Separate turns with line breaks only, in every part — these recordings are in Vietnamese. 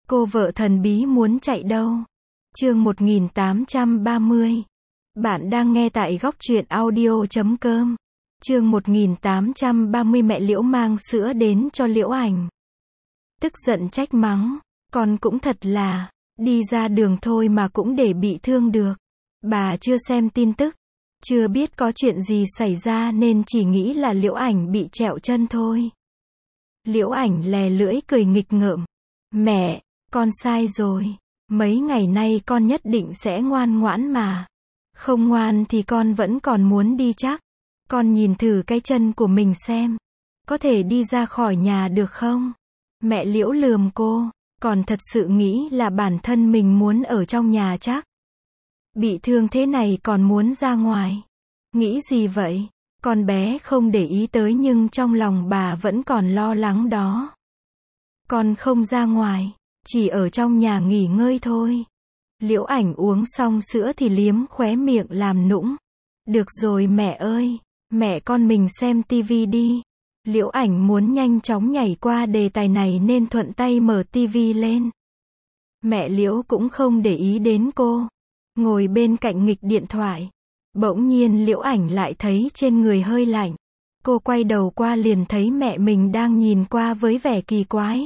Cô vợ thần bí muốn chạy đâu? Chương 1830. Bạn đang nghe tại góc truyện audio.com. Chương 1830 mẹ Liễu mang sữa đến cho Liễu Ảnh. Tức giận trách mắng, con cũng thật là, đi ra đường thôi mà cũng để bị thương được. Bà chưa xem tin tức, chưa biết có chuyện gì xảy ra nên chỉ nghĩ là Liễu Ảnh bị trẹo chân thôi. Liễu Ảnh lè lưỡi cười nghịch ngợm. Mẹ, con sai rồi. Mấy ngày nay con nhất định sẽ ngoan ngoãn mà. Không ngoan thì con vẫn còn muốn đi chắc. Con nhìn thử cái chân của mình xem. Có thể đi ra khỏi nhà được không? Mẹ Liễu lườm cô. Còn thật sự nghĩ là bản thân mình muốn ở trong nhà chắc. Bị thương thế này còn muốn ra ngoài. Nghĩ gì vậy? Con bé không để ý tới nhưng trong lòng bà vẫn còn lo lắng đó. Con không ra ngoài, chỉ ở trong nhà nghỉ ngơi thôi. Liễu Ảnh uống xong sữa thì liếm khóe miệng làm nũng. Được rồi mẹ ơi, mẹ con mình xem tivi đi. Liễu Ảnh muốn nhanh chóng nhảy qua đề tài này nên thuận tay mở tivi lên. Mẹ Liễu cũng không để ý đến cô, ngồi bên cạnh nghịch điện thoại. Bỗng nhiên Liễu Ảnh lại thấy trên người hơi lạnh. Cô quay đầu qua liền thấy mẹ mình đang nhìn qua với vẻ kỳ quái.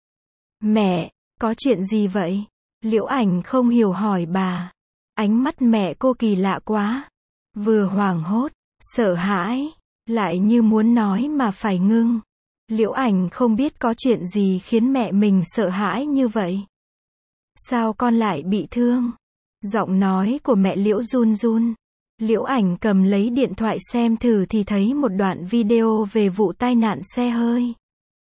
Mẹ, có chuyện gì vậy? Liễu Ảnh không hiểu hỏi bà. Ánh mắt mẹ cô kỳ lạ quá. Vừa hoảng hốt, sợ hãi, lại như muốn nói mà phải ngưng. Liễu Ảnh không biết có chuyện gì khiến mẹ mình sợ hãi như vậy. Sao con lại bị thương? Giọng nói của mẹ Liễu run run. Liễu Ảnh cầm lấy điện thoại xem thử thì thấy một đoạn video về vụ tai nạn xe hơi.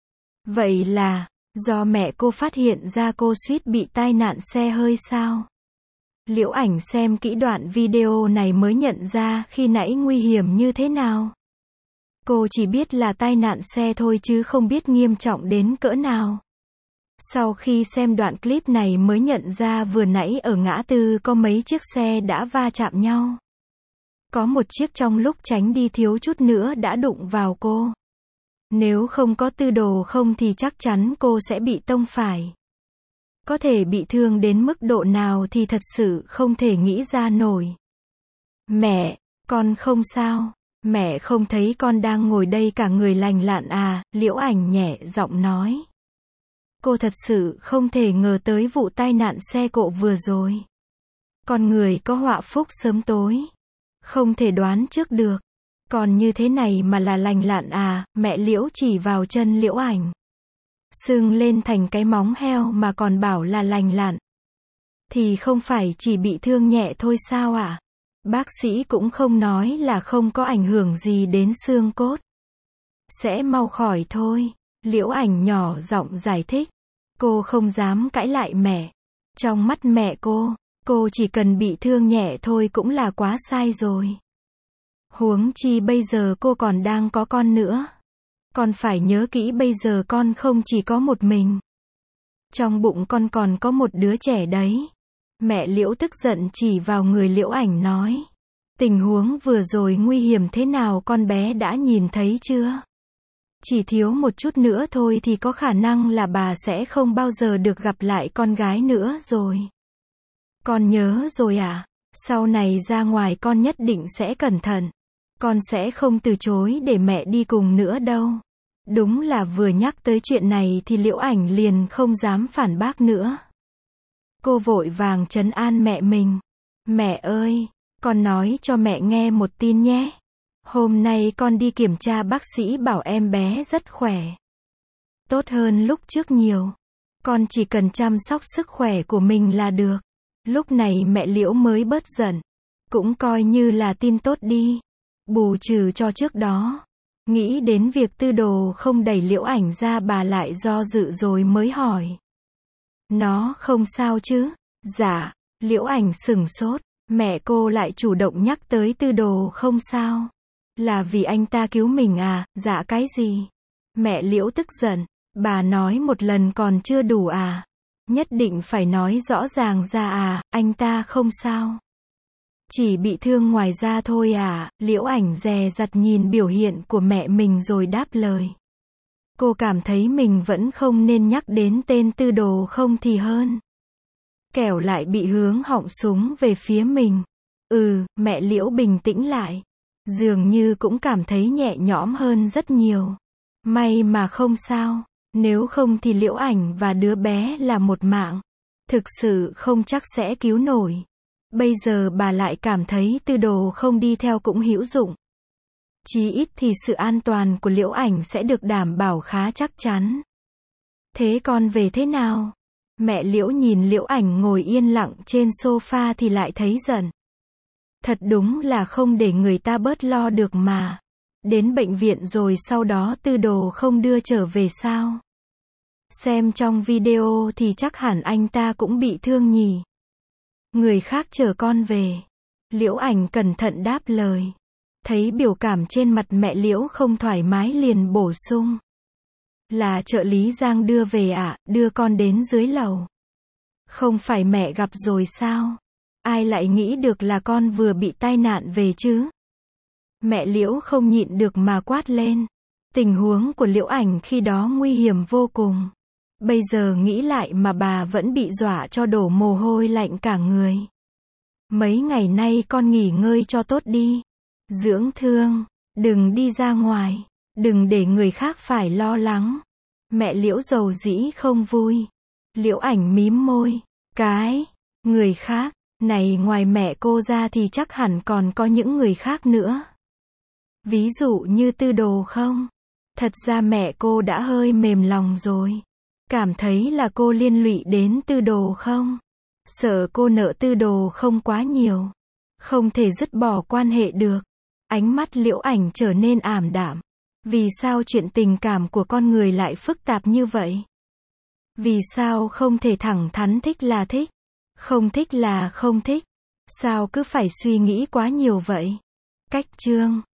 Vậy là, do mẹ cô phát hiện ra cô suýt bị tai nạn xe hơi sao? Liễu Ảnh xem kỹ đoạn video này mới nhận ra khi nãy nguy hiểm như thế nào. Cô chỉ biết là tai nạn xe thôi chứ không biết nghiêm trọng đến cỡ nào. Sau khi xem đoạn clip này mới nhận ra vừa nãy ở ngã tư có mấy chiếc xe đã va chạm nhau. Có một chiếc trong lúc tránh đi thiếu chút nữa đã đụng vào cô. Nếu không có tư đồ không thì chắc chắn cô sẽ bị tông phải. Có thể bị thương đến mức độ nào thì thật sự không thể nghĩ ra nổi. Mẹ, con không sao. Mẹ không thấy con đang ngồi đây cả người lành lặn à? Liễu Ảnh nhẹ giọng nói. Cô thật sự không thể ngờ tới vụ tai nạn xe cộ vừa rồi. Con người có họa phúc sớm tối. Không thể đoán trước được. Còn như thế này mà là lành lặn à? Mẹ Liễu chỉ vào chân Liễu Ảnh. Sưng lên thành cái móng heo mà còn bảo là lành lặn. Thì không phải chỉ bị thương nhẹ thôi sao ạ? Bác sĩ cũng không nói là không có ảnh hưởng gì đến xương cốt. Sẽ mau khỏi thôi. Liễu Ảnh nhỏ giọng giải thích. Cô không dám cãi lại mẹ. Trong mắt mẹ cô chỉ cần bị thương nhẹ thôi cũng là quá sai rồi. Huống chi bây giờ cô còn đang có con nữa. Con phải nhớ kỹ bây giờ con không chỉ có một mình. Trong bụng con còn có một đứa trẻ đấy. Mẹ Liễu tức giận chỉ vào người Liễu Ảnh nói. Tình huống vừa rồi nguy hiểm thế nào con bé đã nhìn thấy chưa? Chỉ thiếu một chút nữa thôi thì có khả năng là bà sẽ không bao giờ được gặp lại con gái nữa rồi. Con nhớ rồi à? Sau này ra ngoài con nhất định sẽ cẩn thận. Con sẽ không từ chối để mẹ đi cùng nữa đâu. Đúng là vừa nhắc tới chuyện này thì Liễu Ảnh liền không dám phản bác nữa. Cô vội vàng trấn an mẹ mình. Mẹ ơi, con nói cho mẹ nghe một tin nhé. Hôm nay con đi kiểm tra bác sĩ bảo em bé rất khỏe. Tốt hơn lúc trước nhiều. Con chỉ cần chăm sóc sức khỏe của mình là được. Lúc này mẹ Liễu mới bớt giận. Cũng coi như là tin tốt đi. Bù trừ cho trước đó. Nghĩ đến việc tư đồ không đẩy Liễu Ảnh ra bà lại do dự rồi mới hỏi. Nó không sao chứ? Dạ. Liễu Ảnh sửng sốt. Mẹ cô lại chủ động nhắc tới tư đồ không sao. Là vì anh ta cứu mình à? Dạ cái gì? Mẹ Liễu tức giận. Bà nói một lần còn chưa đủ à? Nhất định phải nói rõ ràng ra à? Anh ta không sao. Chỉ bị thương ngoài da thôi à? Liễu Ảnh dè dặt nhìn biểu hiện của mẹ mình rồi đáp lời. Cô cảm thấy mình vẫn không nên nhắc đến tên Tư Đồ không thì hơn. Kẻo lại bị hướng họng súng về phía mình. Mẹ Liễu bình tĩnh lại. Dường như cũng cảm thấy nhẹ nhõm hơn rất nhiều. May mà không sao. Nếu không thì Liễu Ảnh và đứa bé là một mạng. Thực sự không chắc sẽ cứu nổi. Bây giờ bà lại cảm thấy Tư Đồ không đi theo cũng hữu dụng. Chí ít thì sự an toàn của Liễu Ảnh sẽ được đảm bảo khá chắc chắn. Thế con về thế nào? Mẹ Liễu nhìn Liễu Ảnh ngồi yên lặng trên sofa thì lại thấy giận. Thật đúng là không để người ta bớt lo được mà. Đến bệnh viện rồi sau đó Tư Đồ không đưa trở về sao? Xem trong video thì chắc hẳn anh ta cũng bị thương nhỉ. Người khác chở con về. Liễu Ảnh cẩn thận đáp lời. Thấy biểu cảm trên mặt mẹ Liễu không thoải mái liền bổ sung. Là trợ lý Giang đưa về ạ, đưa con đến dưới lầu. Không phải mẹ gặp rồi sao? Ai lại nghĩ được là con vừa bị tai nạn về chứ? Mẹ Liễu không nhịn được mà quát lên. Tình huống của Liễu Ảnh khi đó nguy hiểm vô cùng. Bây giờ nghĩ lại mà bà vẫn bị dọa cho đổ mồ hôi lạnh cả người. Mấy ngày nay con nghỉ ngơi cho tốt đi. Dưỡng thương, đừng đi ra ngoài, đừng để người khác phải lo lắng. Mẹ Liễu dầu dĩ không vui. Liễu Ảnh mím môi. Người khác, này ngoài mẹ cô ra thì chắc hẳn còn có những người khác nữa. Ví dụ như Tư Đồ không? Thật ra mẹ cô đã hơi mềm lòng rồi. Cảm thấy là cô liên lụy đến Tư Đồ không? Sợ cô nợ Tư Đồ không quá nhiều. Không thể dứt bỏ quan hệ được. Ánh mắt Liễu Ảnh trở nên ảm đạm. Vì sao chuyện tình cảm của con người lại phức tạp như vậy? Vì sao không thể thẳng thắn thích là thích? Không thích là không thích? Sao cứ phải suy nghĩ quá nhiều vậy? Cách chương